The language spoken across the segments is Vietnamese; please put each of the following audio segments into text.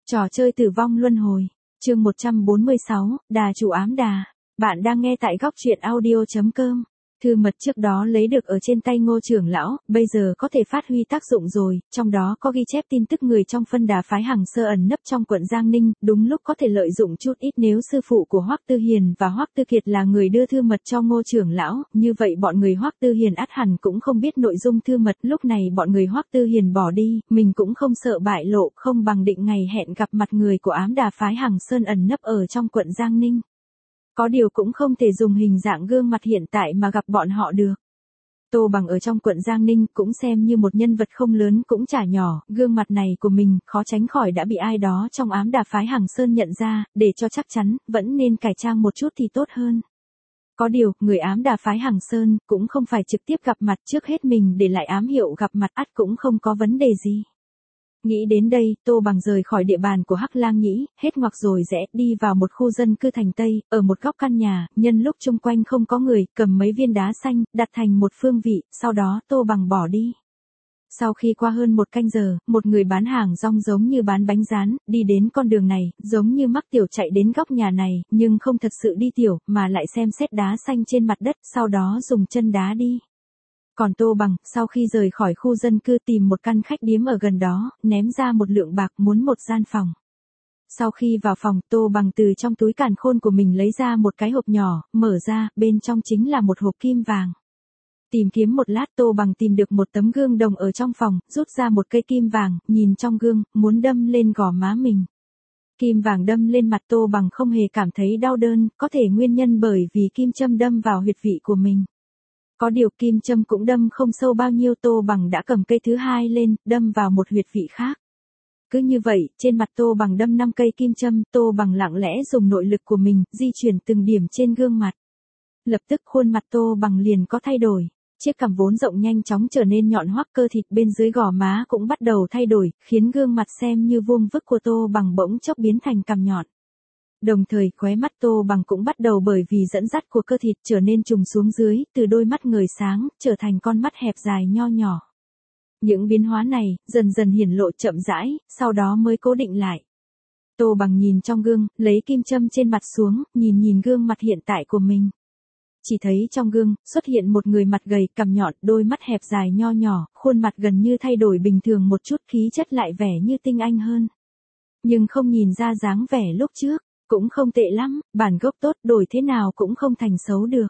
Trò chơi tử vong luân hồi. Chương 146, Đà chủ ám đà. Bạn đang nghe tại góc truyện audio.com. Thư mật trước đó lấy được ở trên tay Ngô trưởng lão, bây giờ có thể phát huy tác dụng rồi, trong đó có ghi chép tin tức người trong phân đà phái Hằng Sơ ẩn nấp trong quận Giang Ninh, đúng lúc có thể lợi dụng chút ít nếu sư phụ của Hoắc Tư Hiền và Hoắc Tư Kiệt là người đưa thư mật cho Ngô trưởng lão, như vậy bọn người Hoắc Tư Hiền ắt hẳn cũng không biết nội dung thư mật, lúc này bọn người Hoắc Tư Hiền bỏ đi, mình cũng không sợ bại lộ, không bằng định ngày hẹn gặp mặt người của ám đà phái Hằng Sơn ẩn nấp ở trong quận Giang Ninh. Có điều cũng không thể dùng hình dạng gương mặt hiện tại mà gặp bọn họ được. Tô Bằng ở trong quận Giang Ninh cũng xem như một nhân vật không lớn cũng chả nhỏ, gương mặt này của mình khó tránh khỏi đã bị ai đó trong ám đà phái Hằng Sơn nhận ra, để cho chắc chắn, vẫn nên cải trang một chút thì tốt hơn. Có điều, người ám đà phái Hằng Sơn cũng không phải trực tiếp gặp mặt, trước hết mình để lại ám hiệu gặp mặt ắt cũng không có vấn đề gì. Nghĩ đến đây, Tô Bằng rời khỏi địa bàn của Hắc Lang Nhĩ, hết ngoặc rồi rẽ đi vào một khu dân cư thành Tây, ở một góc căn nhà, nhân lúc chung quanh không có người, cầm mấy viên đá xanh, đặt thành một phương vị, sau đó Tô Bằng bỏ đi. Sau khi qua hơn một canh giờ, một người bán hàng rong giống như bán bánh rán, đi đến con đường này, giống như mắc tiểu chạy đến góc nhà này, nhưng không thật sự đi tiểu, mà lại xem xét đá xanh trên mặt đất, sau đó dùng chân đá đi. Còn Tô Bằng, sau khi rời khỏi khu dân cư tìm một căn khách điếm ở gần đó, ném ra một lượng bạc muốn một gian phòng. Sau khi vào phòng, Tô Bằng từ trong túi càn khôn của mình lấy ra một cái hộp nhỏ, mở ra, bên trong chính là một hộp kim vàng. Tìm kiếm một lát Tô Bằng tìm được một tấm gương đồng ở trong phòng, rút ra một cây kim vàng, nhìn trong gương, muốn đâm lên gò má mình. Kim vàng đâm lên mặt Tô Bằng không hề cảm thấy đau đớn, có thể nguyên nhân bởi vì kim châm đâm vào huyệt vị của mình. Có điều kim châm cũng đâm không sâu bao nhiêu, Tô Bằng đã cầm cây thứ hai lên, đâm vào một huyệt vị khác. Cứ như vậy, trên mặt Tô Bằng đâm 5 cây kim châm, Tô Bằng lặng lẽ dùng nội lực của mình, di chuyển từng điểm trên gương mặt. Lập tức khuôn mặt Tô Bằng liền có thay đổi. Chiếc cằm vốn rộng nhanh chóng trở nên nhọn hoắt, cơ thịt bên dưới gò má cũng bắt đầu thay đổi, khiến gương mặt xem như vuông vức của Tô Bằng bỗng chốc biến thành cằm nhọn. Đồng thời, khóe mắt Tô Bằng cũng bắt đầu bởi vì dẫn dắt của cơ thịt trở nên trùng xuống dưới, từ đôi mắt ngời sáng, trở thành con mắt hẹp dài nho nhỏ. Những biến hóa này, dần dần hiển lộ chậm rãi, sau đó mới cố định lại. Tô Bằng nhìn trong gương, lấy kim châm trên mặt xuống, nhìn gương mặt hiện tại của mình. Chỉ thấy trong gương, xuất hiện một người mặt gầy, cằm nhọn, đôi mắt hẹp dài nho nhỏ, khuôn mặt gần như thay đổi bình thường một chút, khí chất lại vẻ như tinh anh hơn. Nhưng không nhìn ra dáng vẻ lúc trước. Cũng không tệ lắm, bản gốc tốt, đổi thế nào cũng không thành xấu được.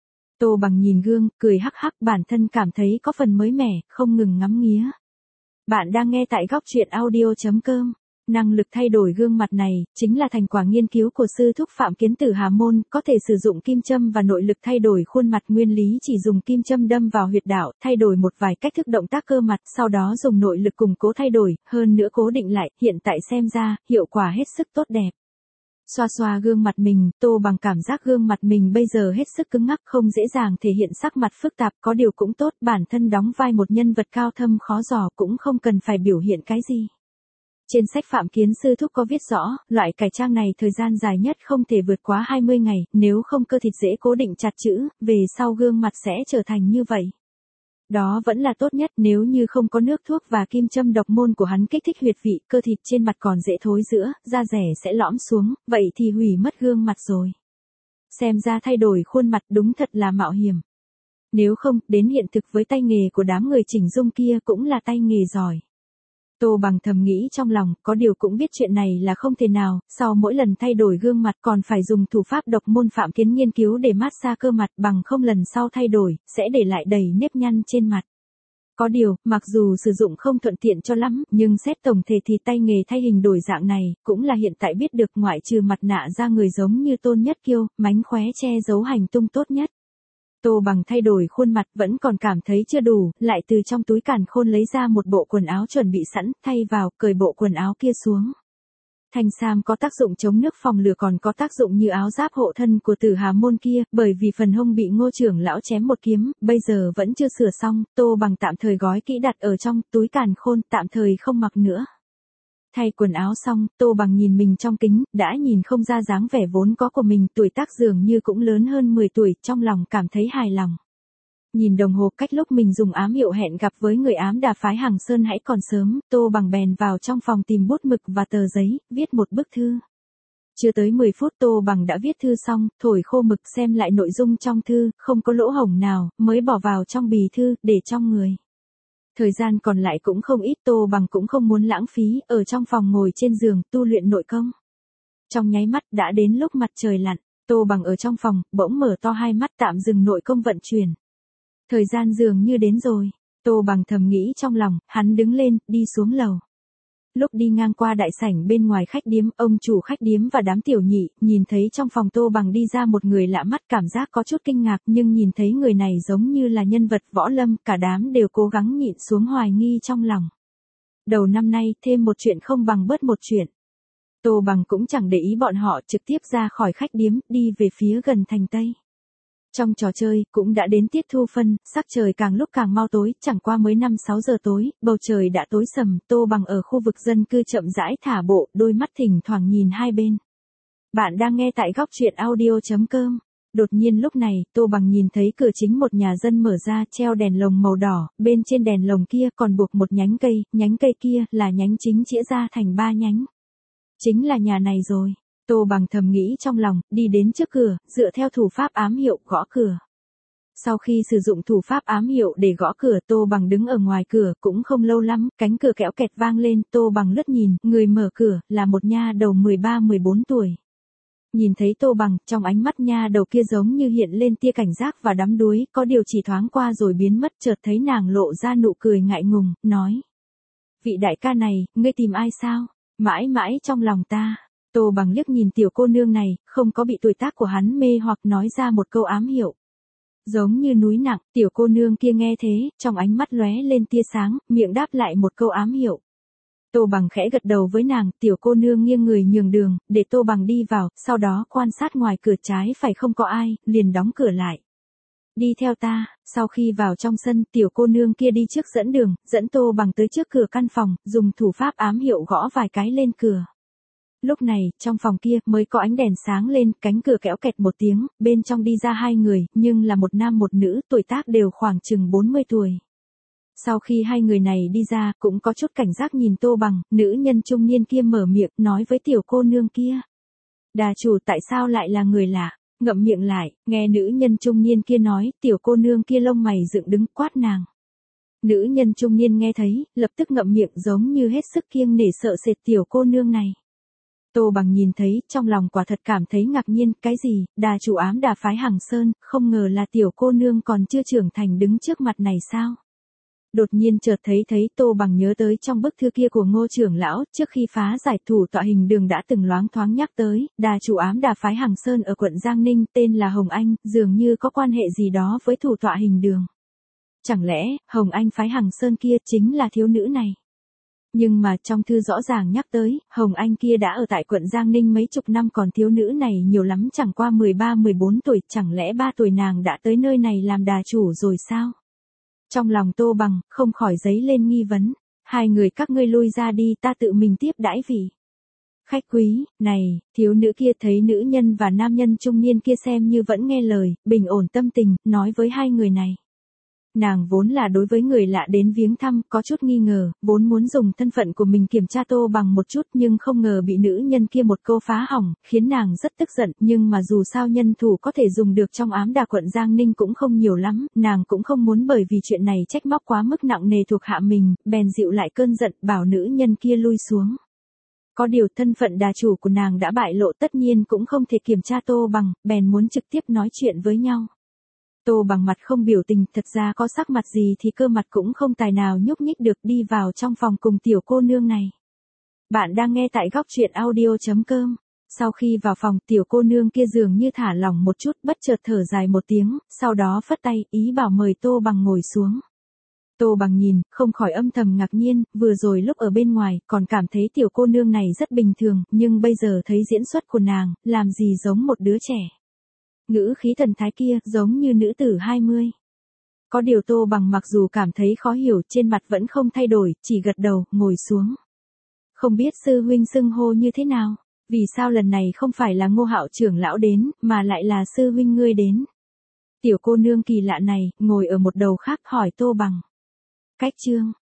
Tô Bằng nhìn gương, cười hắc hắc, bản thân cảm thấy có phần mới mẻ, không ngừng ngắm nghía. Bạn đang nghe tại góc truyện audio.com. Năng lực thay đổi gương mặt này, chính là thành quả nghiên cứu của sư thúc Phạm Kiến Tử Hà Môn, có thể sử dụng kim châm và nội lực thay đổi khuôn mặt, nguyên lý chỉ dùng kim châm đâm vào huyệt đạo, thay đổi một vài cách thức động tác cơ mặt, sau đó dùng nội lực củng cố thay đổi, hơn nữa cố định lại, hiện tại xem ra, hiệu quả hết sức tốt đẹp. Xoa xoa gương mặt mình, Tô Bằng cảm giác gương mặt mình bây giờ hết sức cứng ngắc, không dễ dàng thể hiện sắc mặt phức tạp, có điều cũng tốt, bản thân đóng vai một nhân vật cao thâm khó dò cũng không cần phải biểu hiện cái gì. Trên sách Phạm Kiến sư thúc có viết rõ, loại cải trang này thời gian dài nhất không thể vượt quá 20 ngày, nếu không cơ thịt dễ cố định chặt chữ, về sau gương mặt sẽ trở thành như vậy. Đó vẫn là tốt nhất, nếu như không có nước thuốc và kim châm độc môn của hắn kích thích huyệt vị, cơ thịt trên mặt còn dễ thối rữa, da rẻ sẽ lõm xuống, vậy thì hủy mất gương mặt rồi. Xem ra thay đổi khuôn mặt đúng thật là mạo hiểm. Nếu không, đến hiện thực với tay nghề của đám người chỉnh dung kia cũng là tay nghề giỏi. Tô Bằng thầm nghĩ trong lòng, có điều cũng biết chuyện này là không thể nào, sau mỗi lần thay đổi gương mặt còn phải dùng thủ pháp độc môn Phạm Kiến nghiên cứu để mát xa cơ mặt, bằng không lần sau thay đổi, sẽ để lại đầy nếp nhăn trên mặt. Có điều, mặc dù sử dụng không thuận tiện cho lắm, nhưng xét tổng thể thì tay nghề thay hình đổi dạng này, cũng là hiện tại biết được ngoại trừ mặt nạ ra người giống như Tôn Nhất Kiêu, mánh khóe che giấu hành tung tốt nhất. Tô Bằng thay đổi khuôn mặt vẫn còn cảm thấy chưa đủ, lại từ trong túi càn khôn lấy ra một bộ quần áo chuẩn bị sẵn, thay vào, cởi bộ quần áo kia xuống. Thanh sam có tác dụng chống nước phòng lửa, còn có tác dụng như áo giáp hộ thân của Tử Hà Môn kia, bởi vì phần hông bị Ngô trưởng lão chém một kiếm, bây giờ vẫn chưa sửa xong, Tô Bằng tạm thời gói kỹ đặt ở trong túi càn khôn, tạm thời không mặc nữa. Thay quần áo xong, Tô Bằng nhìn mình trong kính, đã nhìn không ra dáng vẻ vốn có của mình, tuổi tác dường như cũng lớn hơn 10 tuổi, trong lòng cảm thấy hài lòng. Nhìn đồng hồ cách lúc mình dùng ám hiệu hẹn gặp với người ám đà phái Hằng Sơn hãy còn sớm, Tô Bằng bèn vào trong phòng tìm bút mực và tờ giấy, viết một bức thư. Chưa tới 10 phút Tô Bằng đã viết thư xong, thổi khô mực xem lại nội dung trong thư, không có lỗ hổng nào, mới bỏ vào trong bì thư, để trong người. Thời gian còn lại cũng không ít, Tô Bằng cũng không muốn lãng phí, ở trong phòng ngồi trên giường, tu luyện nội công. Trong nháy mắt đã đến lúc mặt trời lặn, Tô Bằng ở trong phòng, bỗng mở to hai mắt tạm dừng nội công vận chuyển. Thời gian dường như đến rồi, Tô Bằng thầm nghĩ trong lòng, hắn đứng lên, đi xuống lầu. Lúc đi ngang qua đại sảnh bên ngoài khách điếm, ông chủ khách điếm và đám tiểu nhị, nhìn thấy trong phòng Tô Bằng đi ra một người lạ mắt, cảm giác có chút kinh ngạc, nhưng nhìn thấy người này giống như là nhân vật võ lâm, cả đám đều cố gắng nhịn xuống hoài nghi trong lòng. Đầu năm nay, thêm một chuyện không bằng bớt một chuyện. Tô Bằng cũng chẳng để ý bọn họ, trực tiếp ra khỏi khách điếm, đi về phía gần thành Tây. Trong trò chơi, cũng đã đến tiết thu phân, sắc trời càng lúc càng mau tối, chẳng qua mới 5-6 giờ tối, bầu trời đã tối sầm, Tô Bằng ở khu vực dân cư chậm rãi thả bộ, đôi mắt thỉnh thoảng nhìn hai bên. Bạn đang nghe tại góc truyện audio.com. Đột nhiên lúc này, Tô Bằng nhìn thấy cửa chính một nhà dân mở ra, treo đèn lồng màu đỏ, bên trên đèn lồng kia còn buộc một nhánh cây kia là nhánh chính chĩa ra thành 3 nhánh. Chính là nhà này rồi. Tô Bằng thầm nghĩ trong lòng, đi đến trước cửa, dựa theo thủ pháp ám hiệu gõ cửa. Sau khi sử dụng thủ pháp ám hiệu để gõ cửa, Tô Bằng đứng ở ngoài cửa, cũng không lâu lắm, cánh cửa kéo kẹt vang lên, Tô Bằng lướt nhìn, người mở cửa, là một nha đầu 13-14 tuổi. Nhìn thấy Tô Bằng, trong ánh mắt nha đầu kia giống như hiện lên tia cảnh giác và đắm đuối, có điều chỉ thoáng qua rồi biến mất, chợt thấy nàng lộ ra nụ cười ngại ngùng, nói. Vị đại ca này, ngươi tìm ai sao? Mãi mãi trong lòng ta. Tô Bằng liếc nhìn tiểu cô nương này, không có bị tuổi tác của hắn mê hoặc nói ra một câu ám hiệu. Giống như núi nặng, tiểu cô nương kia nghe thế, trong ánh mắt lóe lên tia sáng, miệng đáp lại một câu ám hiệu. Tô Bằng khẽ gật đầu với nàng, tiểu cô nương nghiêng người nhường đường, để Tô Bằng đi vào, sau đó quan sát ngoài cửa trái phải không có ai, liền đóng cửa lại. Đi theo ta, sau khi vào trong sân, tiểu cô nương kia đi trước dẫn đường, dẫn Tô Bằng tới trước cửa căn phòng, dùng thủ pháp ám hiệu gõ vài cái lên cửa. Lúc này, trong phòng kia, mới có ánh đèn sáng lên, cánh cửa kéo kẹt một tiếng, bên trong đi ra hai người, nhưng là một nam một nữ, tuổi tác đều khoảng chừng 40 tuổi. Sau khi hai người này đi ra, cũng có chút cảnh giác nhìn Tô Bằng, nữ nhân trung niên kia mở miệng, nói với tiểu cô nương kia. Đà chủ tại sao lại là người lạ? Ngậm miệng lại, nghe nữ nhân trung niên kia nói, tiểu cô nương kia lông mày dựng đứng quát nàng. Nữ nhân trung niên nghe thấy, lập tức ngậm miệng giống như hết sức kiêng nể sợ sệt tiểu cô nương này. Tô Bằng nhìn thấy, trong lòng quả thật cảm thấy ngạc nhiên, cái gì, đà chủ ám đà phái Hằng Sơn, không ngờ là tiểu cô nương còn chưa trưởng thành đứng trước mặt này sao? Đột nhiên chợt thấy Tô Bằng nhớ tới trong bức thư kia của Ngô trưởng lão, trước khi phá giải thủ tọa hình đường đã từng loáng thoáng nhắc tới, đà chủ ám đà phái Hằng Sơn ở quận Giang Ninh, tên là Hồng Anh, dường như có quan hệ gì đó với thủ tọa hình đường. Chẳng lẽ, Hồng Anh phái Hằng Sơn kia chính là thiếu nữ này? Nhưng mà trong thư rõ ràng nhắc tới, Hồng Anh kia đã ở tại quận Giang Ninh mấy chục năm, còn thiếu nữ này nhiều lắm chẳng qua 13-14 tuổi, chẳng lẽ 3 tuổi nàng đã tới nơi này làm đà chủ rồi sao? Trong lòng Tô Bằng, không khỏi dấy lên nghi vấn. Hai người các ngươi lui ra đi, ta tự mình tiếp đãi vị. Khách quý, này, thiếu nữ kia thấy nữ nhân và nam nhân trung niên kia xem như vẫn nghe lời, bình ổn tâm tình, nói với hai người này. Nàng vốn là đối với người lạ đến viếng thăm, có chút nghi ngờ, vốn muốn dùng thân phận của mình kiểm tra Tô Bằng một chút, nhưng không ngờ bị nữ nhân kia một câu phá hỏng, khiến nàng rất tức giận, nhưng mà dù sao nhân thủ có thể dùng được trong ám đà quận Giang Ninh cũng không nhiều lắm, nàng cũng không muốn bởi vì chuyện này trách móc quá mức nặng nề thuộc hạ mình, bèn dịu lại cơn giận, bảo nữ nhân kia lui xuống. Có điều thân phận đà chủ của nàng đã bại lộ, tất nhiên cũng không thể kiểm tra Tô Bằng, bèn muốn trực tiếp nói chuyện với nhau. Tô Bằng mặt không biểu tình, thật ra có sắc mặt gì thì cơ mặt cũng không tài nào nhúc nhích được, đi vào trong phòng cùng tiểu cô nương này. Bạn đang nghe tại góc truyện audio.com. Sau khi vào phòng, tiểu cô nương kia dường như thả lỏng một chút, bất chợt thở dài một tiếng, sau đó phất tay, ý bảo mời Tô Bằng ngồi xuống. Tô Bằng nhìn, không khỏi âm thầm ngạc nhiên, vừa rồi lúc ở bên ngoài, còn cảm thấy tiểu cô nương này rất bình thường, nhưng bây giờ thấy diễn xuất của nàng, làm gì giống một đứa trẻ. Ngữ khí thần thái kia, giống như nữ tử 20. Có điều Tô Bằng mặc dù cảm thấy khó hiểu, trên mặt vẫn không thay đổi, chỉ gật đầu, ngồi xuống. Không biết sư huynh xưng hô như thế nào? Vì sao lần này không phải là Ngô Hạo trưởng lão đến, mà lại là sư huynh ngươi đến? Tiểu cô nương kỳ lạ này, ngồi ở một đầu khác hỏi Tô Bằng. Cách chương.